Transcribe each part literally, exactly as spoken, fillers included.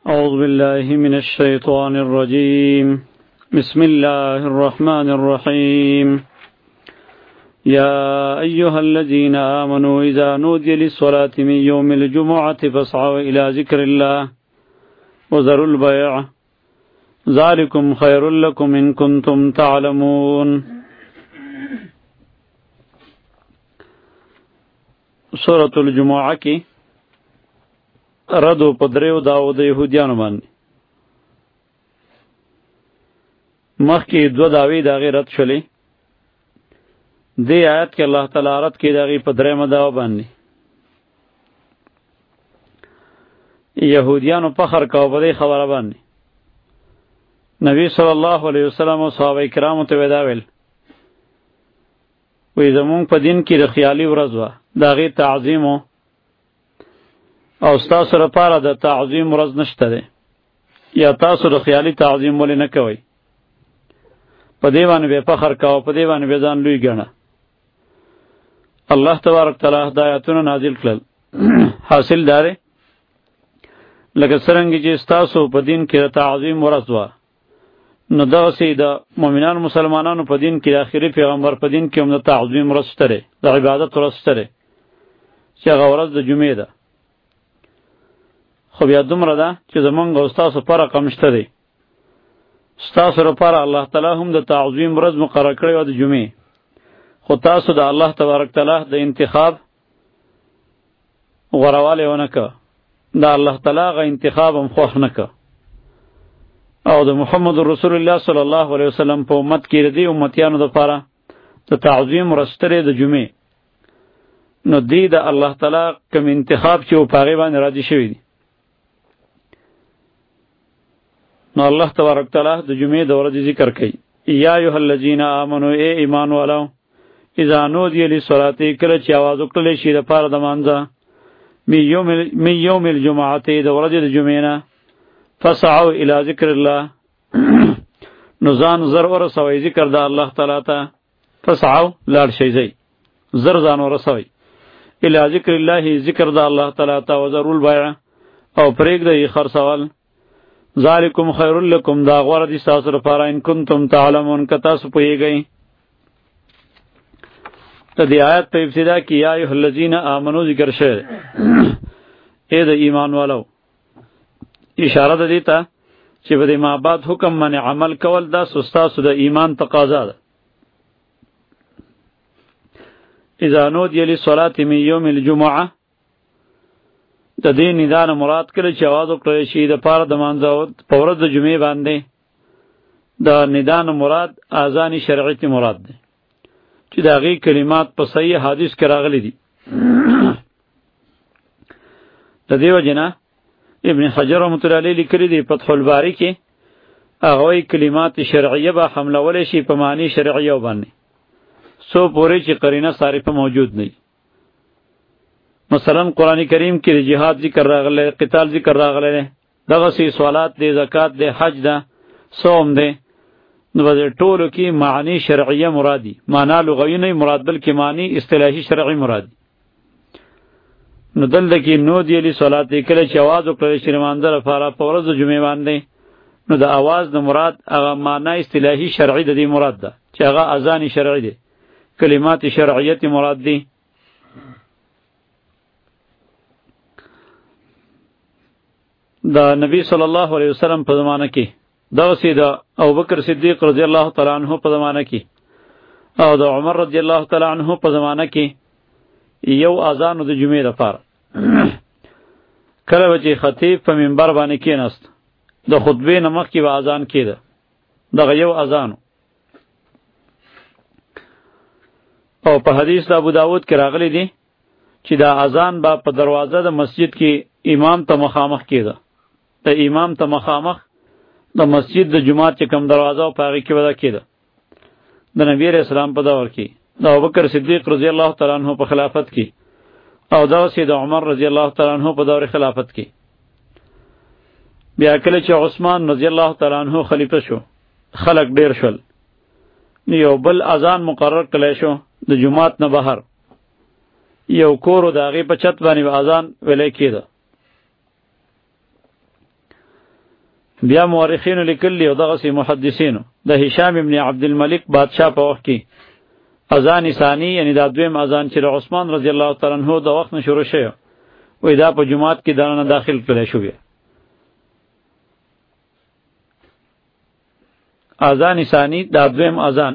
أعوذ بالله من الشيطان الرجيم بسم الله الرحمن الرحيم يا أيها الذين آمنوا إذا نودي للصلاة من يوم الجمعة فاسعوا إلى ذكر الله وذروا البيع ذلكم خير لكم إن كنتم تعلمون. سورة الجمعة کی ردو پدریو داو د یهودیانو باندې مخکې دو داوی داغی رد شلی. دی آیت کې الله تعالی رد کې داغی پدریو داو باندې یهودیانو فخر کاو په دې خبره باندې. نبی صلی الله علیه وسلم او صحابه کرامو ته ویل وی زمونږ په دین کې د خیالي ورځ وه داغی تعظیم او تاسو لپاره د تعظیم ورځ نشته ده، یا تاسو د خیالي تعظیم ولې نه کوئ؟ په دې باندې به فخر کاوه، په دې باندې به ځان لوی ګڼه. الله تبارک تعالی هدایتونه نازل کړل. حاصل داره لکه څرنګه چې تاسو په دین کې د تعظیم ورځ وه، نو دغسې د مؤمنانو مسلمانانو په دین کې د آخري پیغمبر په دین کې هم د تعظیم ورځ شته دی، د عبادت ورځ شته دی چې هغه ورځ د جمعې ده. خو بیا دومره ده چې زمونږ او ستاسو فرق هم شته دی. ستاسو لپاره الله تعالی هم د تعظیم ورځ مقرر کړې وه د جمعې، خو تاسو د الله تبارک تعالی د انتخاب غوروالی ونه که، د الله تعالی هغه انتخاب هم خوښ نه که، او د محمد رسول الله صلی الله علیه وسلم په امت کې د دې امتیانو دپاره د تعظیم ورځ شته دی د جمعې. نو دی د الله تعالی کوم انتخاب چې و په هغې باندې راضي شوي دي. نو الله تبارک تعالی د جمعې د ورځې ذکر کوي. یا ایها الذین آمنوا ای ایمان والو اذا نودی للصلاة کله چې آواز وکړلی شي دپاره د مانځه من یوم الجمعة د ورځې د جمعې نه فسعوا الی ذکر الله نو ځان زر ورسوئ ذکر د الله تعالی ته. فسعوا لاړ شئ ځئ زر ځان ورسوئ الی ذکر الله ذکر د الله تعالی ته وذروا البیع او پرېږدئ خرڅول. ذالکم خیر لکم دا غوره دي ستاسو لپاره ان کنتم تعلمون که تاسو پوهیږئ. د دې آیت په ابتدا کې یا ایها الذین آمنو ذکر شوی ای د ایمان والو، اشاره ده دې ته چې په دې ما بعد حکم باندې عمل کول دا ستاسو د ایمان تقاضا ده. اذا نودی للصلاة من یوم الجمعة د دې ندا نه مراد کله چې آواز وکړی شي دپاره د مانځه په ورځ د جمعې باندې، د ندا نه مراد اذان شرعي ته مراد دی چې د هغې کلمات په صحیح حدیث کې راغلي دي. د دې وجې نه ابن حجر رحمة الله علیه لیکلي دی فتح الباري کې، هغه وایي کلمات شرعیه به حملولی شي په معنی شرعیه باندې څو پورې چې قرینه صارفه موجود نه وي. مثلا قرآن کریم کې د جهاد ذکر راغلی، قتال ذکر راغلی دی، دغسې سوالات دی، زکات دی، حج ده، صوم دی. نو په دې ټولو کې معنی شرعیه مرادي، معنا لغوي نه مراد بلکې معنی اصطلاحي شرعي مرادي. نو دلته کې نودی للصلاة کله چې اواز وکړل شي لمانځه لپاره په ورځ د جمعې باندې، نو د اواز د مراد هغه معنا اصطلاحي شرعي د دې مراد ده چې هغه اذان شرعي دی، کلمات شرعیت مراد دي. د نبی صلی الله علیه وسلم په زمانه کې دغسې د ابوبکر صدیق رضی الله تعالی عنه په زمانه کې او د عمر رضی الله تعالی عنه په زمانه کې یو اذان د جمعې لپاره کله به چې خطیب په منبر باندې کېناست د خطبې نه مخکې به اذان کېده، دغه یو اذان. او په حدیث د ابو داود کې راغلی دی چې دا اذان به په دروازه د مسجد کې امام ته مخامخ کېده، د امام ته مخامخ د مسجد د جماعت چې کوم دروازه او په هغې کې به دا کېده. د نبي علیه السلام په دور کې د ابوبکر صدیق رضی الله تعالی عنه په خلافت کې او دغسې د عمر رضی الله تعالی عنه په دور خلافت کې. بیا کله چې عثمان رضی الله تعالی عنه خلیفه شو، خلق ډیر شول، نو یو بل اذان مقرر کړی شو د جماعت نه بهر، یو کور و د هغې په چت باندې به اذان ویلی کېده. بیا مورخینو لیکلی او دغسې محدثینو د هشام ابن عبدالملک بادشاه په وخت کې اذان ثانی یعنی دا دویم اذان چې د عثمان رضی الله تعالی عنہ د وخت نه شروع شوی وای دا په جماعت کې دننه داخل کړی شو. بیا اذان ثانی دا دویم اذان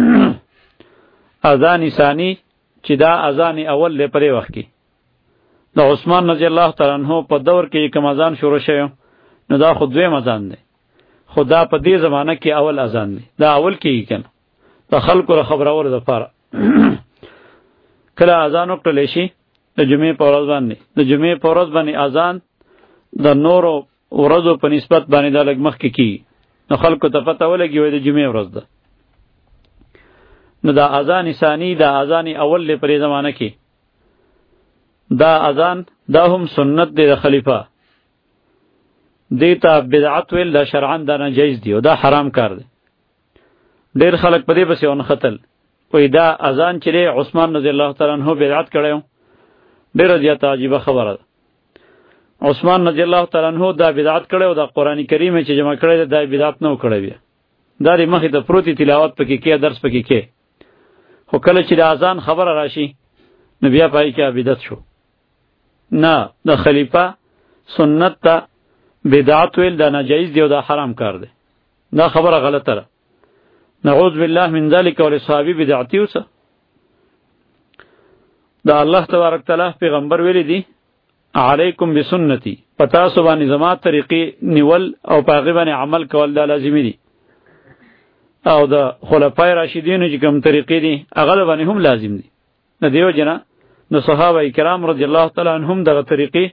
اذان ثانی چې دا اذان اول دی پرې وخت کې د عثمان رضی الله تعالی عنہ په دور کې کوم اذان شروع شوی نو دا خو دویم اذان دی، خو دا په دې زمانه کې اول اذان دی، دا اول کېږي که نه د خلکو را خبرولو دپاره. کله اذان وکړلی شي د جمعې په ورځ باندې د جمعې په ورځ باندې اذان د نورو ورځو په نسبت باندې دا لږ مخکې کېږي نو خلکو ته پته ولګي وایي د جمعې ورځ ده. نو دا اذان ثانی دا اذان اول دی په دې زمانه کې. دا اذان دا هم سنت دی د خلیفه، دې ته بدعت ویل دا شرعاً دا ناجایز دی او دا حرام کار دی. ډېر خلک په دې پسې ونختل وایي دا اذان چې دی عثمان رضی الله تعالی عنہ بدعت کړی و. ډېره زیاته عجیبه خبره ده. عثمان رضی الله تعالی عنہ دا بدعت کړی و، دا قرآن کریم چې جمع کړی دی دا بدعت نه و کړی. بیا دا د مخې ته پروتي تلاوت پکې کې درس پکې کې، خو کله چې د اذان خبره راشي نو بیا پای کې بدعت شو. نه د خلیفه سنت ته بدعت ویل دا ناجایز دی او دا حرام کار دی، دا خبره غلطه ده. نعوذ بالله من ذلك ول صحابي بدعتي وسه. دا الله تبارک تعالی پیغمبر ویلی دی علیکم بسنتی، پتا سو باندې زما طریقې نیول او پاغي باندې عمل کول دا لازمی دی، او د خلفای راشدینو چې کوم طریقې دي هغه باندې هم لازم دي. نه دیو جنا نو صحابه کرام رضی الله تعالی عنهم دغه طریقې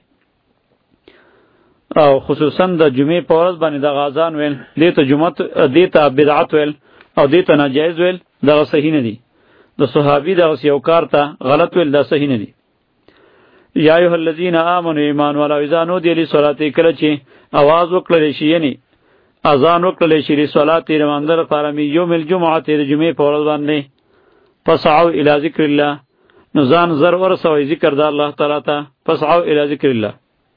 او خصوصا د جمعې په ورځ باندې د اذان ویل دې ته جمعه دې ته بدعت ویل او دې ته ناجایز ویل دا صحیح نه دي. د صحابي دغه یو کار ته غلط ویل دا صحیح نه دي. یا ایها الذین آمنوا ایمان والا اذا نودي للصلاة کله چې आवाज وکړل شي یعنی اذان وکړل شي لصلاة رمضان لپاره می یوم الجمعه د جمعې په ورځ باندې فسعوا الی ذکر الله نو ځان زر ورسوي ذکر د الله تعالی ته. فسعوا الی ذکر الله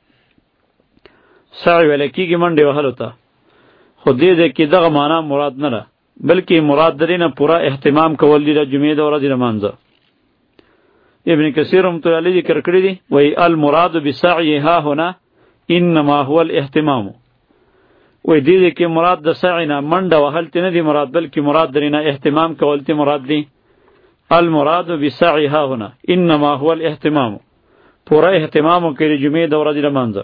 سعی ولکیږي منډه وهلو ته، خو دې دې کې دغه معنا مراد نه ده بلکې مراد درې نه پورا اهتمام کول دي د جمعې د ورځې لمانځه. ابن کثیر رحمۃ اللہ علیہ ذکر کړی دی وای المراد بالسعی ها هنا انما هو الاهتمام. وای دې دې کې مراد د سعی نه منډه وهل نه دی مراد بلکې مراد درې نه اهتمام کول تی مراد دی. المراد بالسعی ها هنا انما هو الاهتمام، پورا اهتمام کوي د جمعې د ورځې لمانځه.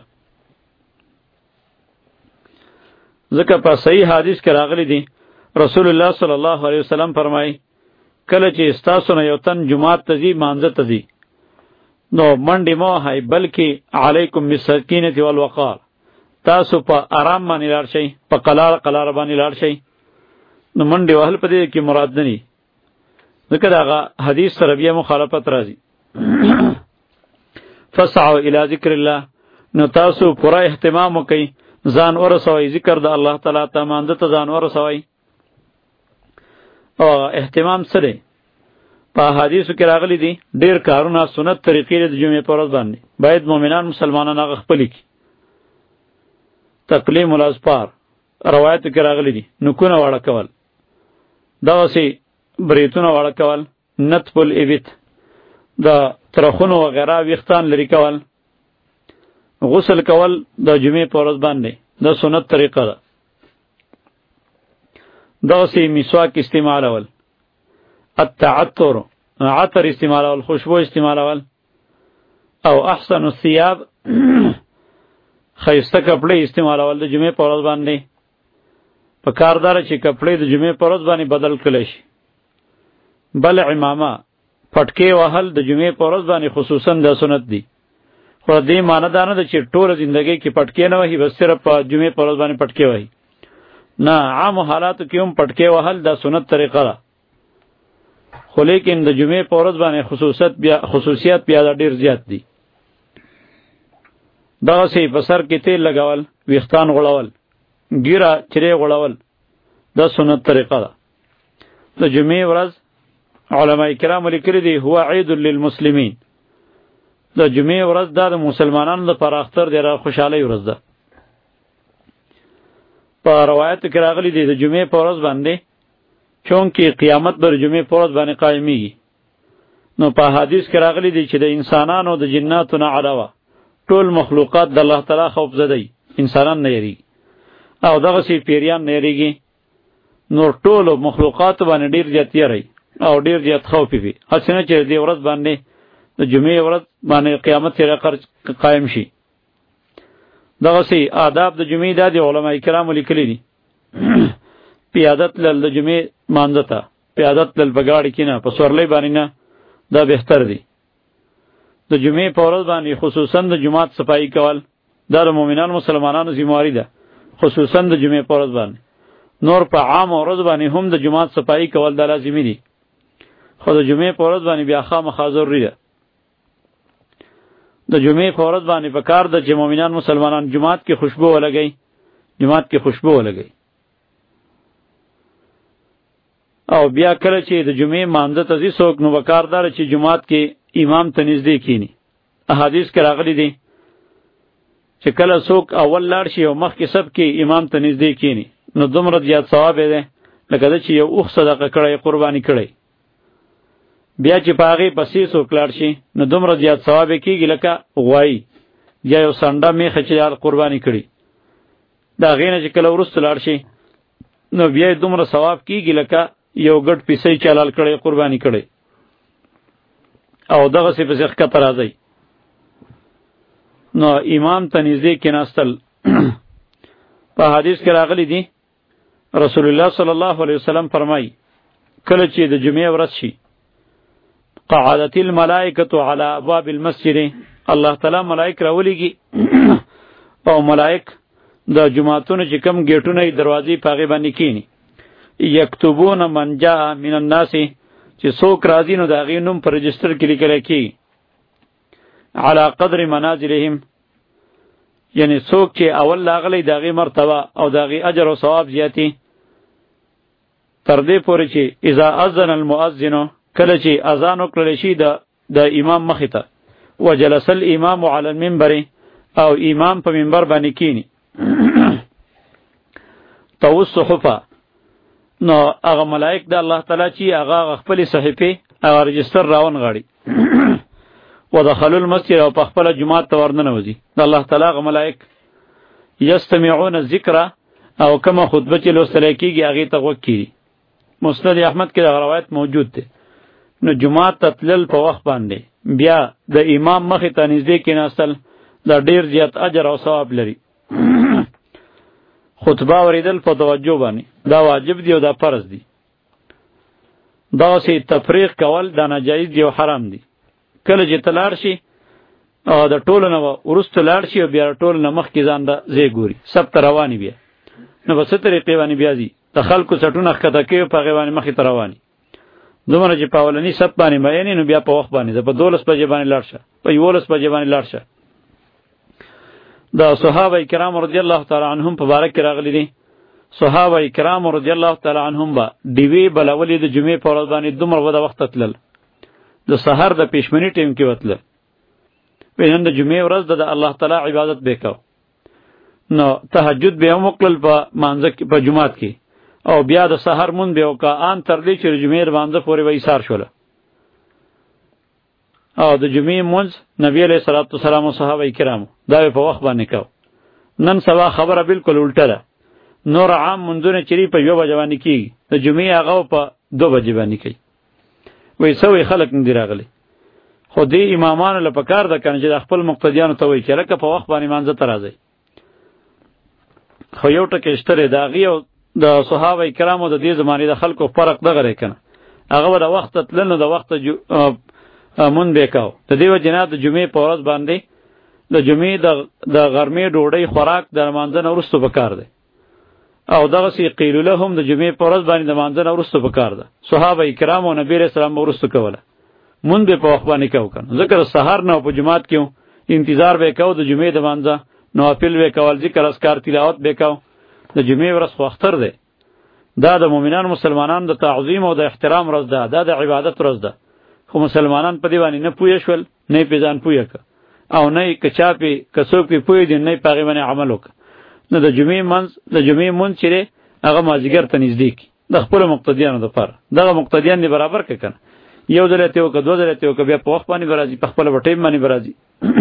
ځکه په صحیح حدیث کې راغلی دی رسول الله صلی الله علیه وسلم فرمایي کله چې استاسو نه یو تن جمعات ته ځي مانځه ته ځي نو منډې مه وهئ بلکې علیکم بالسکینة والوقار، تاسو په آرام باندې لاړ شئ، په قلار قلار باندې لاړ شئ. نو منډې وهل په دې کې مراد نه دي ځکه د هغه حدیث سره بیا مخالفت راځي. فسعوا الی ذکر الله نو تاسو پوره اهتمام وکئ، ځان ورسوئ ذکر د الله تعالی ته، مانځه ته ځان ورسوئ. او اهتمام څه دی؟ په حدیثو کې راغلی دي ډېر کارونه سنت طریقې د جمعې په ورځ باندې باید مؤمنان مسلمانان هغه خپلې کړي. تقلیم الاظفار روایتو کې راغلی دي نوکونه واړه کول، دغسې بریتونه واړه کول، نتف الابط د ترخونو وغیره ویښتان لرې کول، غسل کول د جمعې په ورځ باندې د سنت طریقه ده. دغسې مسواک استعمالول، التعطر عطر استعمالول، خوشبو استعمالول، او احسن الثياب خیسته کپڑے استعمالول د جمعې په ورځ باندې. په کار داره چې کپڑې د جمعې په ورځ باندې بدل کړی شي. بل عمامه پټکې وهل د جمعې په ورځ باندې خصوصا د سنت دي، خو دې معنی دا نه ده چې ټوله زندګۍ کې پټکې نه وهي بس صرف په جمعې په ورځ باندې پټکې وهي. نه، عام حالاتو کې هم پټکې وهل دا سنت طریقه ده، خو لیکن د جمعې په ورځ باندې خصوصیت بیا خصوصیت بیا ډېر زیات دي. دغسې په سر کې تیل لګول، ویښتان غوړول، ګیره چرې غوړول دا سنت طریقه ده. د جمعې ورځ علماء کرام لیکلي دي هو عید للمسلمین، د جمعې ورځ دا د مسلمانانو لپاره اختر دی، را خوشحالۍ ورځ ده. په روایت کې راغلی دی د جمعې په ورځ باندې چونکې قیامت بر جمعې په ورځ باندې قایمیږي، نو په حدیث کې راغلی دی چې د انسانانو د جناتو نه علاوه ټول مخلوقات د الله تعالی خوف زدی، انسانان نه یریږي او دغسې پیریان نه یریږي، نور ټولو مخلوقاتو باندې ډېر زیات یری او ډېر زیات خوف وي، هسې نه چې دې ورځ باندې د جمعې ورځ باندې قیامت سره قایم شي. دغسې آداب د جمعې دا د علماء کرامو لیکلي دي. پیاده تلل د جمعې مانځه ته، پیاده تلل په ګاډي کې نه، په سورلۍ باندې نه، دا بهتر دی. د جمعې په ورځ باندې خصوصا د جماعت صفایي کول دا د مؤمنانو مسلمانانو ذمہواري ده، خصوصا د جمعې په ورځ باندې. نور په عام ورځ باندې هم د جماعت صفایي کول دا لازمي دي، خو د جمعې په ورځ باندې بیا خامخا ضروري ده. د جمعې په ورځ باندې په کار ده چې مؤمنان مسلمانان جماعت کې خوشبو ولګي، جماعت کې خوشبو ولګي. او بیا کله چې د جمعې مانځه ته ځي څوک، نو په کار داره چې جماعت کې امام ته نږدې کینی. احادیث کې راغلي دي چې کله څوک اول لاړ شي او مخکې صف کې امام ته نږدې کینی، نو دومره زیات ثواب دی لکه ده چې یو اوښ صدقه کړی، قرباني کړی. بیا چې په هغې پسې څوک لاړ شي نو دومره زیات ثواب یې کېږي لکه غوایي یا یو سنډه میخه چې قرباني کړي. د هغې نه چې کله وروسته لاړ شي نو بیا یې دومره ثواب کېږي لکه یو ګډ پیسې چې حلال کړی، قرباني کړی. او دغسې پسې ښکته راځئ. نو امام ته نږدې کېناستل په حدیث کې راغلی دي، رسول الله صلی الله علیه وسلم فرمایي کله چې د جمعې ورځ شي قعدت الملائکة علی ابواب المسجد، الله تعالی ملائک راولیږي او ملائک د جماعتونو چې کم ګیټونه دروازې په هغې باندې کینی، یکتبون من جاء من الناس، چې څوک راځي نو د هغې نوم په رجسټر کې لیکلی کېږي، علی قدر منازلهم، یعنی څوک چې اول لاغلی د هغې مرتبه او د هغې اجر او ثواب زیاتي، تر دې پورې چې اذا اذن المؤذن، کله چې اذان وکړلی شي د د امام مخې ته، وجلس الامام علی المنبر، او امام په منبر باندې کینی، تو الصحفه، نو هغه ملائک د الله تعالی چې هغه خپلې صحیفې هغه رجسټر راونغاړي ودخلوا المسجد، او په خپله جومات ته ورننوځي. د الله تعالی هغه ملائک یستمعون الذکر، او کومه خطبه چې لوستلی کېږي هغې ته غوږ کېږي. مسند احمد کې دغه روایت موجود دی. نو جماعت ته تلل په وخت باندې بیا د امام مخې ته نږدې کېناستل دا ډېر زیات اجر او ثواب لري. خطبه اورېدل په توجه باندې دا واجب دی او دا فرض دی. داسې تفریق کول دا ناجایز دی او حرام دی. کله چې ته لاړ شي او د ټولو نه وروسته لاړ شي او بیا ټولو نه مخکې ځان د ځای ګوري، سب ته رواني بیا، نو په څه طریقې باندې بیا ځي؟ د خلکو څټونه ښکته کوي په هغې باندې مخې ته رواني. دومره چې په اولني صف باندې مینې نو بیا په وخت باندې په دولس بجې باندې لاړ شه، په یولس بجې باندې لاړ شه. د صحابه کرام رضی الله تعالی عنهم په باره کې راغلی دي، صحابه کرام رضی الله تعالی عنهم به ډیوې بلولې د جمعې په ورځ باندې دومره وده وخته تلل، د سحر د پیشمني ټیم کې وتله، نن د جمعې ورځ د الله تعالی عبادت به کو، نو تهجد به هم وکړل په مانځه کې په جومات کې، او بیا د سحر مون به وکړه ان تر دې چې د جمعې مانځه پورې به ایثار شوله. او د جمعې مونځ نبی علیه الصلاة والسلام او صحابه کرامو دا په وخت باندې کو. نن سبا خبره بالکل الټه ده، نور عام منځونه چې په یو بجې باندې کېږي، د جمعې هغه په دو بجې باندې کوي. وایي څه وایي خلک نه دي راغلی، خو دې امامانو له پکار ده که نه چې د خپل مقتدیانو ته وایي چې لکه په وخت باندې مانځه ته راځئ. خو یو ټکی شته دی، د هغې او د صحابه کرامو د دې زمانې د خلکو فرق دغه دی که نه، هغه به د وخته تلل نو د وخته مون به کو. د دې وجې نه د جمعې په ورځ باندې د جمعې د غرمې ډوډۍ خوراک د لمانځه نه وروسته پکار دی، او دغسې قیلوله هم د جمعې په ورځ باندې د لمانځه نه وروسته پکار ده. صحابه کرامو او نبي علیه السلام به وروسته کوله، مون به په وخت باندې کو که نه، ځکه د سهار نه په جومات کې انتظار به کو د جمعې د لمانځه، نوافل به کول، ذکر اذکار تلاوت به کو. د جمعې ورځ خو اختر دی، دا د مؤمنانو مسلمانانو د تعظیم او د احترام ورځ ده، دا د عبادت ورځ ده. خو مسلمانان په دې باندې نه پوه شول، نه یې پې ځان پوه که، او نه یې که چا پې که څوک پې پوه دي نه یې په هغې باندې عمل وکړه. نو د جمعې منځ د جمعې مونځ چې دی هغه مازدیګر ته نږدې کړي د خپلو مقتدیانو دپاره. دغه مقتدیان دې برابر کړه که نه، یو ځل یې ته وکړه، دوه ځله یې ته وکړه، بیا په وخت باندې به راځي، په خپله به ټایم باندې به راځي.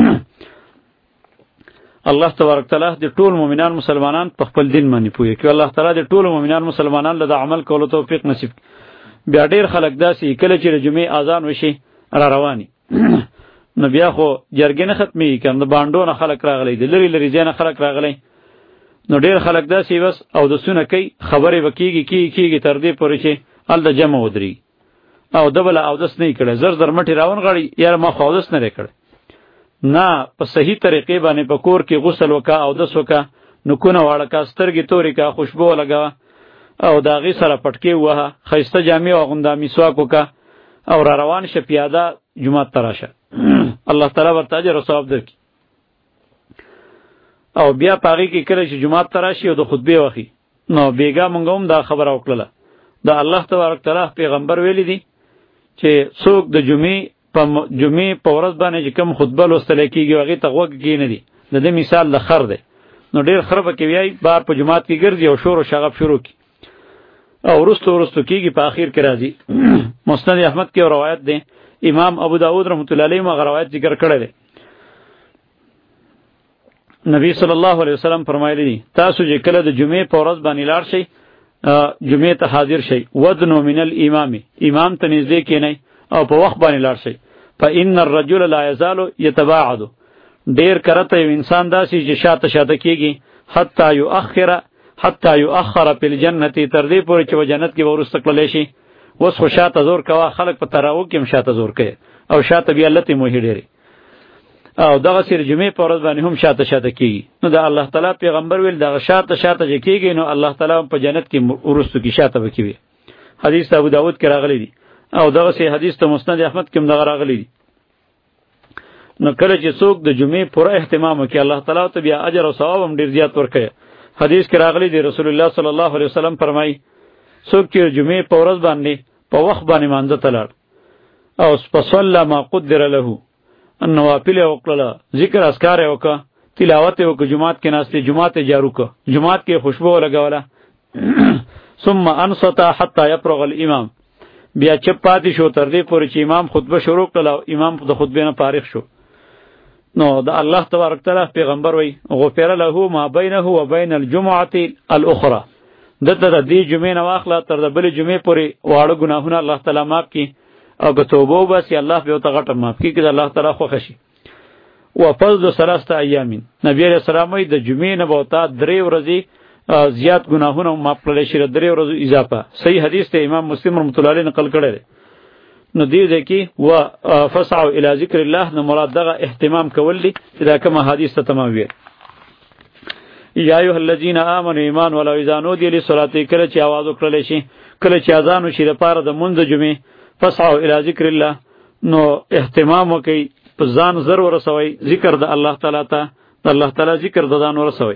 الله تبارک تعالی د ټول مؤمنان مسلمانان په خپل دین باندې پوهې کړي. الله تعالی د ټول مؤمنان مسلمانان له عمل کولو توفیق نصیب کړي. بیا ډېر خلک داسې کله چې د جمعې اذان وشي را رواني نو بیا خو جرګې نه ختمېږي که د بانډو نه خلک راغلی، د لرې لرې ځای نه خلک راغلی، نو ډېر خلک داسې بس اودسونه کوي، خبرې به کېږي کېږي کېږي تر دې پورې چې هلته جمع ودرېږي او ده بله اودس نه یې کړی، زر زر مټې راونغاړي، یاره ما خو اودس نه دی کړی. نه، په صحیح طریقې باندې په کور کې غسل وکړه، اودس وکړه، نوکونه واړه کړه، سترګې تورې کړه، خوشبو ولګوه او د هغې سره پټکې ووهه، ښایسته جامې واغونده، مسواک وکړه او را روان شه پیاده جومات ته راشه. الله تعالی ورته اجر او ثواب درکړي. او بیا په هغې کې کله چې جومات ته راشي او د خطبې وخي نو بیګا مونږ هم دا خبره وکړله، د الله تبارک تعالی پیغمبر ویلی دي چې څوک د جمعې په جمعې په ورځ باندې چې کوم خطبه لوستلی کېږي هغې ته غوږ کښېنږدي، د دې مثال د خر دی. نو ډېر خره به کې بیایي بار په جومات کې ګرځي او شور و شغب شروع کړي او وروستو وروستو کېږي په اخر کې راځي. مسند احمد کې روایت دی، امام ابو داود رحمت الله علیه هغه روایت ذکر کړی دی. نبی صلی الله علیه وسلم فرمایلی دي تاسو چې کله د جمعې په ورځ باندې لاړ شئ، جمعې ته حاضر شئ، ودنو من الامام، امام ته نږدې کېنئ او په وخت باندې لاړ شئ. فإن الرجل لا يزال يتباعد، ډېر کرته یو انسان داسې چې شاته شاته کېږي، حتی یؤخر حتی یؤخر فی الجنة، تر دې پورې چې په جنت کې به وروسته کړلی شي. اوس خو شاته زور کوه، خلک په تراویح کې هم شاته زور کوي او شاته بیا لتې موهې ډېرې او دغسې د جمعې په ورځ باندې هم شاته شاته کېږي. نو د الله تعالی پیغمبر ویل دغه شاته شاته چې کېږي نو الله تعالی په جنت کې وروستو کې شاته به کوي. حدیث ابو داود کې راغلی دی او دغسې حدیث ته مسند احمد کې هم دغه راغلی دی. نو کله چې څوک د جمعې پوره اهتمام وکړي الله تعالی ته بیا اجر او ثواب هم ډېر زیات ورکوي. حدیث کې راغلی دی رسول الله صلی الله علیه وسلم فرمایي څوک چې جمعې په ورځ باندې په وخت باندې مانځه ته لاړ او فصلی ما قدر له، نوافل یې وکړله، ذکر اذکار یې وکړه، تلاوت یې وکړه، جومات کې ناست دی، جومات یې جارو کړه، جومات کې خوشبو ولګوله، ثم انصت حتی یفرغ الامام، بیا چپ پاتې شو تر دې پورې چې امام خطبه شروع کړله او امام د خطبې نه فارغ شو. نو د الله تبارک تعالی پیغمبر وی غفر له ما بینه و بین الجمعة الاخرى، دته د دې جمعې نه واخله تر د بلې جمعې پورې واړه ګناهونه الله تعالی معاف کړي او که توبه وباسي الله به ورته غټه معاف کړي که د الله تعالی خوښه شي. وفضل ثلاثه ایام، نبی علیه السلام وایي د جمعې نه به ورته درې ورځې زیات ګناهونه معاف کړلی شي، درې ورځو اضافه. صحیح حدیث ته امام مسلم رحمت الله علیه نقل کړی دی. نو دې ځای کې و فسعوا الی ذکر الله نه مراد دغه اهتمام کول دي چې دا کومه حدیث ته تمام وي. یا ایها الذین آمنوا ایمان ولو اذا نودي للصلاة، کله چې आवाज وکړل شي، کله چې اذان وشي لپاره د مونځ جمعې، فسعوا الی ذکر الله، نو اهتمام وکړئ په ځان زر ورسوئ ذکر د الله تعالی ته، د الله تعالی ذکر د ځان ورسوئ.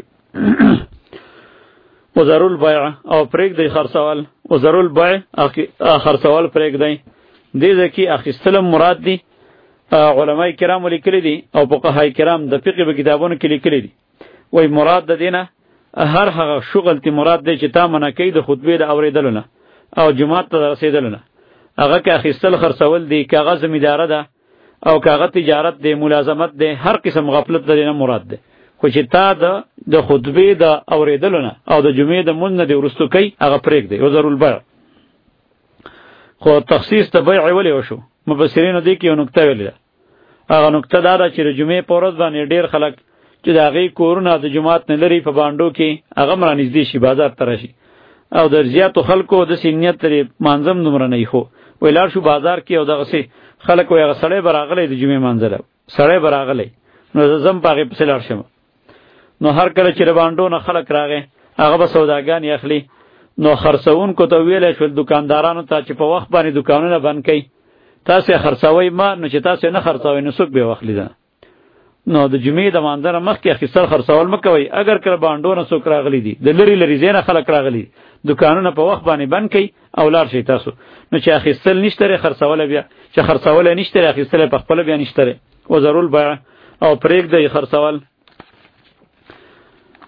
وذروا البيع، او پرېږدئ خرڅول، وذروا البيع خرڅول پرېږدئ. دې ځکه اخیستل مراد دي علماء کرام لیکلي دي او فقهای کرام د فقه په کتابونو کې لیکلي دي. وای مراد د دینه هر هغه شغل تی مراد دی چې تا منع کوي د خطبې د اورېدلو نه او جماعت ته رسېدلو نه، هغه که اخیستل خرڅول دی، که هغه زمینداره ده او که هغه تجارت دی، ملازمت دی، هر قسم غفلت د دینه مراد دی. خو چې تا د د خطبې د اورېدلو نه او د جمعې د مونځ نه دی وروستو کوي هغه پرېږدئ. وذروا البيع. خو تخصیص د بیع ولې وشو؟ مفسرینو دې کې یو نکته ویلې ده. هغه نکته دا ده چې د جمعې په ورځ باندې ډېر خلک چې د هغې کورونه د جومات نه لري په بانډو کې هغه هم رانږدې شي، بازار ته راشي او د زیاتو خلکو داسې نیت لري مانځم دومره نه وي، خو وایي لاړ شو بازار کې او دغسې خلک وایي هغه سړی به راغلی د جمعې مانځله، سړی به راغلی نو زه ځم په هغې پسې لاړ شم. نو هر کله چې د بانډو نه خلک راغی هغه به سوداګانې اخلي، نو خرڅوونکو ته ویلی شول دکاندارانو ته چې په وخت باندې دکانونه بند کړئ، تاسې خرڅوئ ما، نو چې تاسې نه خرڅوئ نو څوک به یې واخلي ده. نو د جمعې د مانځه نه مخکې اخیستل خرڅول مه کوئ. اگر کله بانډو نه څوک راغلی دي، د لرې لرې ځای نه خلک راغلي دي، دکانونه په وخت باندې بند کړئ او لاړ شئ تاسو. نو چې اخیستل نشته دی خرڅولی بیا، چې خرڅولی نشته دی اخیستلی په خپله بیا نشته دی. وذروا البیع، او پرېږدئ خرڅول.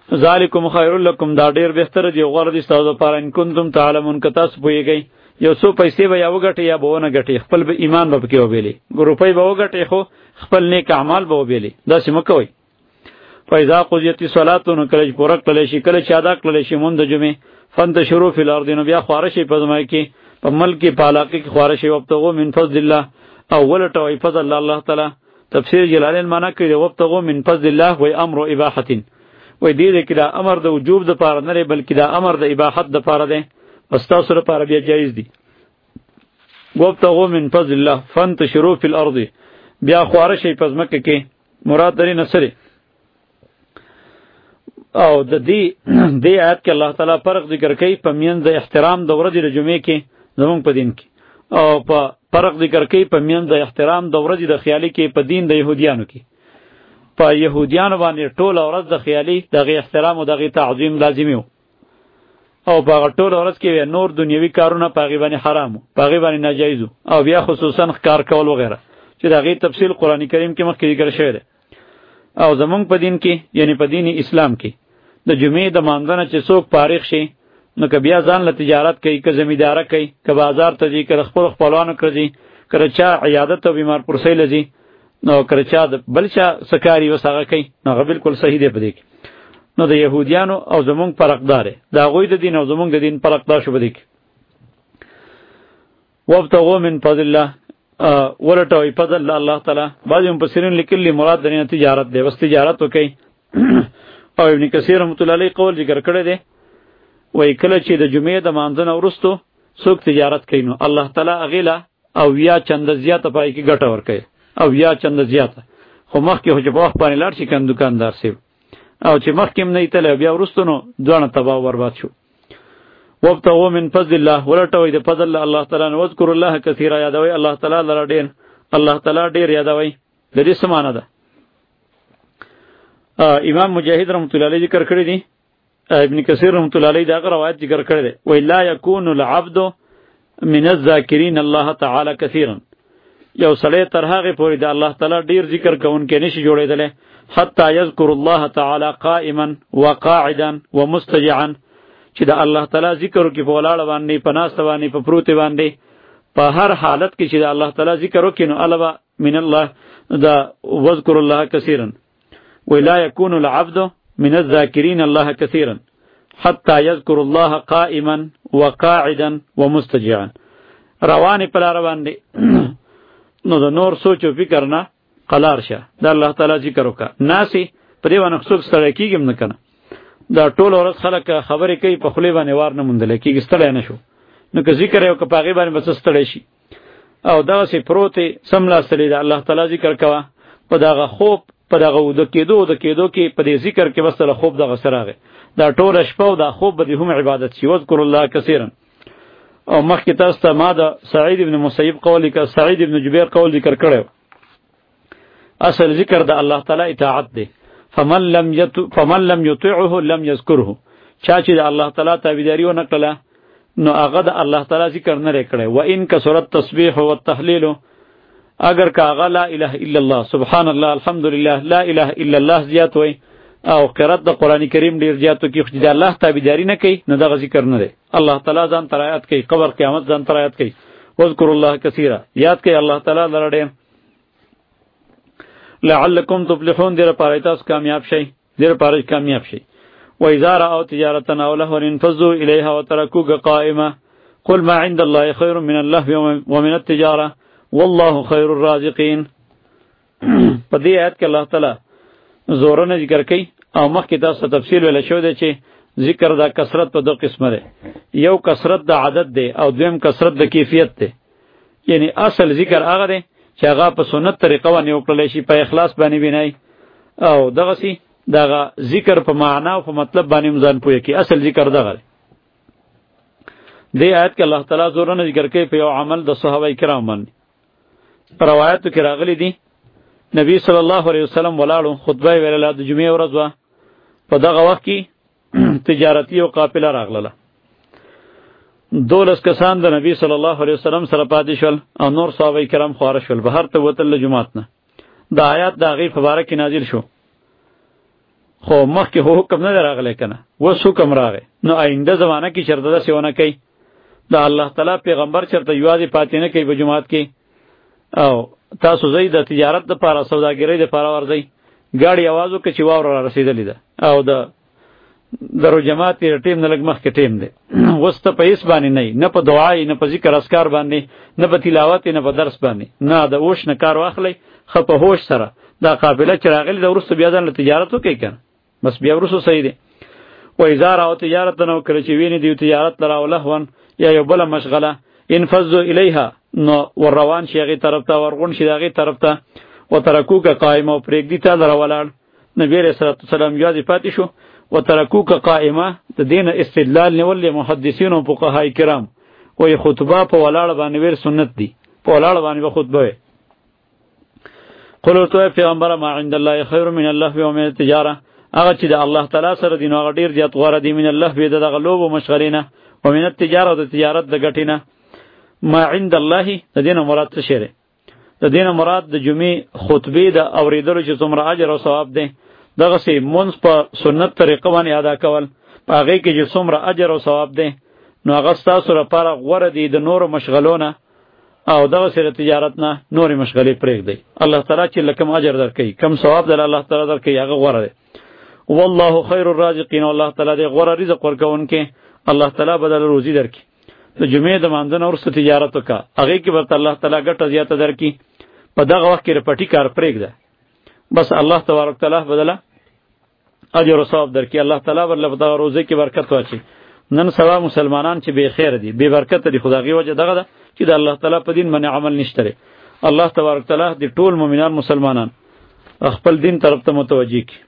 ذالکم خیر لکم دا ډیر بهتر دی غوړ دي تاسو لپاره ان کنتم تعلمون که تاسو پوهیږئ یو څو پیسې به یا وګټي یا به ونه ګټي خپل به ایمان به پکې وبېلي روپۍ به وګټي خو خپل نیک اعمال به وبېلي داسې مه کوئ فاذا قضیت الصلاة نو کله چې پوره کړلی شي کله چې ادا کړلی شي مونځ د جمعې فانتشروا فی الارض نو بیا خواره شئ په ځمکه کې په ملک کې په علاقې کې خواره شئ وابتغوا من فضل الله او ولټوئ فضل الله تعالی تفسیر جلالین معنا کوي وابتغوا من فضل الله و امر اباحه وای دې کې دا امر د وجوب د پاره نه بلکې دا امر د اباحت د پاره دی پس تاسو لپاره بیا جایز دی وابتغوا من فضل الله فانتشروا فی الارض بیا خواره شئ په ځمکه کې مراد درې نصره او د دې دې آیت کې الله تعالی فرق ذکر کوي په میانځ احترام د ورځې د جمعې کې زمونږ په دین کې او په فرق ذکر کوي په میانځ احترام د ورځې د خیالي کې په دین د يهوديانو کې په يهوديانو باندې ټول ورځ د خیالي دغه احترام او دغه تعظیم لازمي وو او په ټول ورځ کې نور دنیوي کارونه په غیبه باندې حرام په غیبه باندې ناجایز او بیا خصوصا کار کول وغیرہ چې دغه تفصیل قرآن کریم کې مخکې ذکر شوی دی او زمونږ په دین کې یعنی په دین اسلام کې د جمعې د مانځنه چې څوک فارغ شي نو که بیا ځان له تجارت کوي که زمینداره کوي که بازار ته ځي که د خپلو خپلوانو کره ځي که چا عیادت او بیمار پرسۍ له ځي نو که چا د بل چا څه کار یې اوس هغه کوي نو هغه بالکل صحیح دی په دې کې نو د یهودیانو او زمونږ فرق دا دی د هغوی د دین او زمونږ د دین فرق دا شو په دې کې وابتغوا من فضل الله ولټوئ فضل الله تعالی بعضې مفسرین لیکلي مراد د دې تجارت دی بس تجارت وکئ او ابن کثیر رحمت الله علیه قول ذکر کړی دی وای کله چې د جمعې د مانځنه وروستو څوک تجارت کوي نو الله تعالی هغې له او یا چنده زیاته پای کې ګټه ورکوي او یا چنده زیاته خو مخکې خو چې په وخت باندې لاړ شي کم دکاندار صاحب او چې مخکې هم نه ایتلی بیا وروستو نو دواړه تباه او برباد شو وابتغوا من فضل الله ولټوئ د فضل الله تعالی نه واذکروا الله کثیرا یادوئ الله تعالی لره ډېر الله تعالی ډېر یادوئ د دې څه معنی ده امام مجاهد رحمت الله علیه ذکر کړی دی ابن کثیر رحمت الله علیه دا روایت ذکر کړی دی وی لا یکون العبد من الذاکرین الله تعالی کثیرا یو سړی تر هغې پورې د الله تعالی ډیر ذکر کوونکی نشي جوړېدلی حتی یذکر الله تعالی قائما وقاعدا ومستجعا چې د الله تعالی ذکر وکړي په ولاړه باندې په ناسته باندې په پروتې باندې په هر حالت کې چې د الله تعالی ذکر وکړي نو الله من الله دا واذکر الله کثیرا ولا يكون العبد من الذاكرين الله كثيرا حتى يذكر الله قائما وقاعدا ومستجعا رواني پلا روان دي نو د نور سوچ او فکر نه قلار شه د الله تعالی ذکر وکا ناسي پرې باندې څوک ستړی کیږم نه کنه دا ټول ورځ خلک خبرې کوي په خولې باندې وار نه مونډل کیږي ستړی نه شو نو که ذکر یو که پاغي باندې بس ستړی شي او دا سي پروتې سملا ستړي د الله تعالی ذکر کوا په داغه خوب په دغه د کېدو د کېدو کې په دې ذکر کې بس له خوب دغه سراغه دا ټول شپه او دا خوب به هم عبادت شي واذکر الله کثیرا او مخکې تاسو ته ما د سعید ابن مسیب قول لیکه سعید ابن جبیر قول ذکر کړو اصل ذکر د الله تعالی اطاعت دی فمن لم يت فمن لم يطيعه لم يذكره چا چې د الله تعالی تابعداري ونه کړله نو هغه د الله تعالی ذکر نه لري کړی و ان کثرت تسبیح او التهلیل اگر کاغه لا اله الا الله سبحان الله الحمدلله لا اله الا الله زیات وای او قرات د قران کریم ډیر زیاتو کې خدای د الله تابعداري نه کوي نه دغه ذکر نه دی الله تعالی ځان ترایات کوي قبر قیامت ځان ترایات کوي واذکر الله کثیرا یاد کوي الله تعالی لرډه لعلکم تفلحون دیر پاره تاسو کامیاب شئ دیر پاره کامیاب شئ و اذا راوا تجارتا او لهوا انفضوا الیها وتركوك قائمه قل ما عند الله خير من اللهو ومن التجاره والله خیر الرازقین په دې آیت کې الله تعالی زورونه ذکر کوي او مخکې تاسو تفصیل ویل شو دی چې ذکر دا کثرت په دوه قسمه ده یو کثرت د عدد دی او دویم کثرت د کیفیت دی یعنی اصل ذکر هغه دی چې هغه په سنت طریقه باندې وکړل شي په اخلاص باندې بنای او دغه سي دغه ذکر په معنا او په مطلب باندې مزان پوي کی اصل ذکر دغه دی آیت کې الله تعالی زورونه ذکر کوي په یو عمل د صحابه کرام باندې روایتو کې راغلي دي نبی صلی الله علیه وسلم ولاړو خطبه ویله د جمعې ورځ و په دغه وخت کې تجارتي او قافله راغله دولس کسان د نبی صلی الله علیه وسلم سره پاتې شول او نور صحابه کرام خواره شول بهر ته وتل جمعات نه د آیات د هغې په باره کې نازل شو خو مخکې حکم نه راغلی کنه، اوس حکم راغی. نو آینده زمانه کې چرته داسې ونه کوي. د الله تعالی پیغمبر چرته یوازې پاتې نه کوي په جماعت کې، او تاسو ځئ د تجارت دپاره سوداګرۍ دپاره ورځئ، ګاډي اواز وکړه چې واوره را رسېدلې ده، او د درو جماعت یې ټیم نه لږ مخکې ټیم دی. اوس ته په هېڅ باندې نه نه په دعا نه په ذکر اذکار باندې، نه په تلاوت نه په درس باندې، نه د اوش نه کار واخلئ، ښه په هوش سره دا قافله چې راغلې ده وروسته بیا ځان له تجارت وکړئ که نه، بس بیا وروسته صحیح دی. و اذا راو تجارت نو کله چې ویني دیو تجارت لره او لهون یا یو بله مشغله، انفضوا الیها نو ور روان شي هغې طرف ته، ورغون شي د هغې طرف ته، وترکوکه قائمه او پرېږدي تا لره ولاړ. نبي علیه صلات وسلام یوازې پاتې شو. وترکوکه قائمه د دې نه استدلال نیول د محدثینو او فقهای کرام وایي خطبه په ولاړه باندې ویل سنت دي، په ولاړه باندې به خطبه وي. قل ورته پیغمبره ما عند الله خیر من الله و من التجاره، هغه چې د الله تعالی سره دی نو هغه ډېر زیات غوره دی من الله وی دغه لوب او مشغلې نه، و من التجاره د تجارت د ګټې نه. ما عند الله د دې نه مراد څه شی دی؟ د دې نه مراد د جمعې خطبې د اورېدلو چې څومره اجر او ثواب دی، دغسې مونځ په سنت طریقه باندې ادا کول، په هغې کې چې څومره اجر او ثواب دی، نو هغه ستاسو لپاره غوره دی د نورو مشغلو نه، او دغسې د تجارت نه نورې مشغلې پرېږدئ. الله تعالی چې له کوم اجر درکوي، کوم ثواب در الله تعالی درکوي، هغه غوره دی. والله خیر الرازقین، الله تعالی دی غوره رزق ورکوونکی، الله تعالی به درله روزي درکړي. د جمعې د مانځه نه وروسته تجارت وکړه، هغې کې به الله تعالی ګټه زیاته درکړي. په دغه وخت کې رپټي کار پرېږده، بس الله تبارک تعالی بدله اجر او ثواب درکړي. الله تعالی بدله په دغه روزۍ کې برکت واچوي. نن سبا مسلمانان چې بې خیر دي، بې برکته دي، خو د هغې وجه دغه ده چې د الله تعالی په دین باندې عمل نشته دی. الله تبارک تعالی د ټول مؤمنان مسلمانان خپل دین طرف ته متوجه کړي.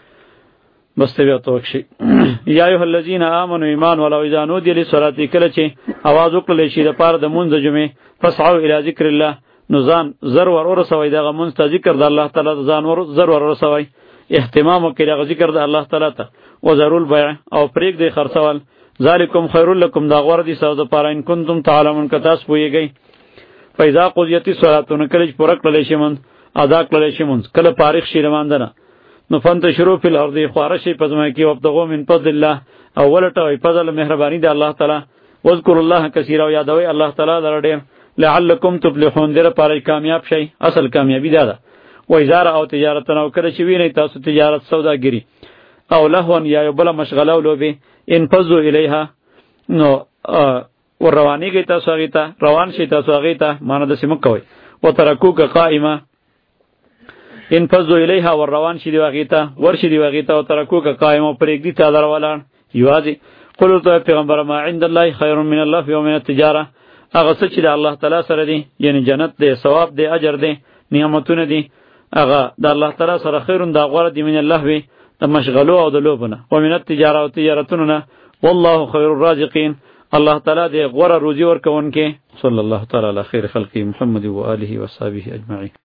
بس ته بیا توک شي. یا ایها الذین آمنوا ایمان ولو اذا نودي للصلاة، کله چې اواز وکړلی شي د پاره د مونځ د جمعې، فاسعوا الی ذکر الله، نو ځان زر ور ورسوئ دغه مونځ ته، ذکر د الله تعالی ته ځان ور زر ور ورسوئ، اهتمام وکړئ دغه ذکر د الله تعالی ته. وذروا البیع، او پرېږدئ خرڅول، ذالکم خیر لکم، دا غوره دي ستاسو دپاره، ان کنتم تعلمون، که تاسو پوهېږئ. فاذا قضیت الصلاة، نو کله چې پوره کړلی شي مونځ، ادا کړلی شي مونځ، کله فارغ شي له مانځه نه، نو فانتشروا فی الارض، خواره شي په ځمکه کې، وابتغوا من فضل الله، او ولټوئ فضل مهرباني د الله تعالی. واذکروا الله کثیرا، او یادوئ الله تعالی لره ډېر، لعلکم تفلحون، دې لپاره کامیاب شئ. اصل کامیابي دا ده. و اذا رأوا تجارة، او کله چې وینئ تاسو تجارت سوداګري، او لهوا یا یو بله مشغله او لوبې، انفضوا الیها، نو ور روانېږئ تاسو هغې ته، روان شئ تاسو هغې ته، معنی داسې مه کوئ. وترکوکه قائمه، انفضوا الیها، ور روان شي دی هغې ته، ورشي دی هغې ته، وترکوکه قائمه، پرېږدي تا لره ولاړ یوازې. قل ورته پیغمبره ما عند الله خیر من الله و من التجاره، هغه څه چې د الله تعالی سره دی، یعنی جنت دی، ثواب دی، اجر دی، نعمتونه دي، هغه د الله تعالی سره خیرون دا غوره دی من الله وی د مشغلو او د لوبو نه، و من التجاره، او تجارتونو نه. والله خیر الرازقین، الله تعالی دی غوره روزي ورکوونکی. صلی الله تعالی علی خیر خلقه محمد و آله و صحبه اجمعین.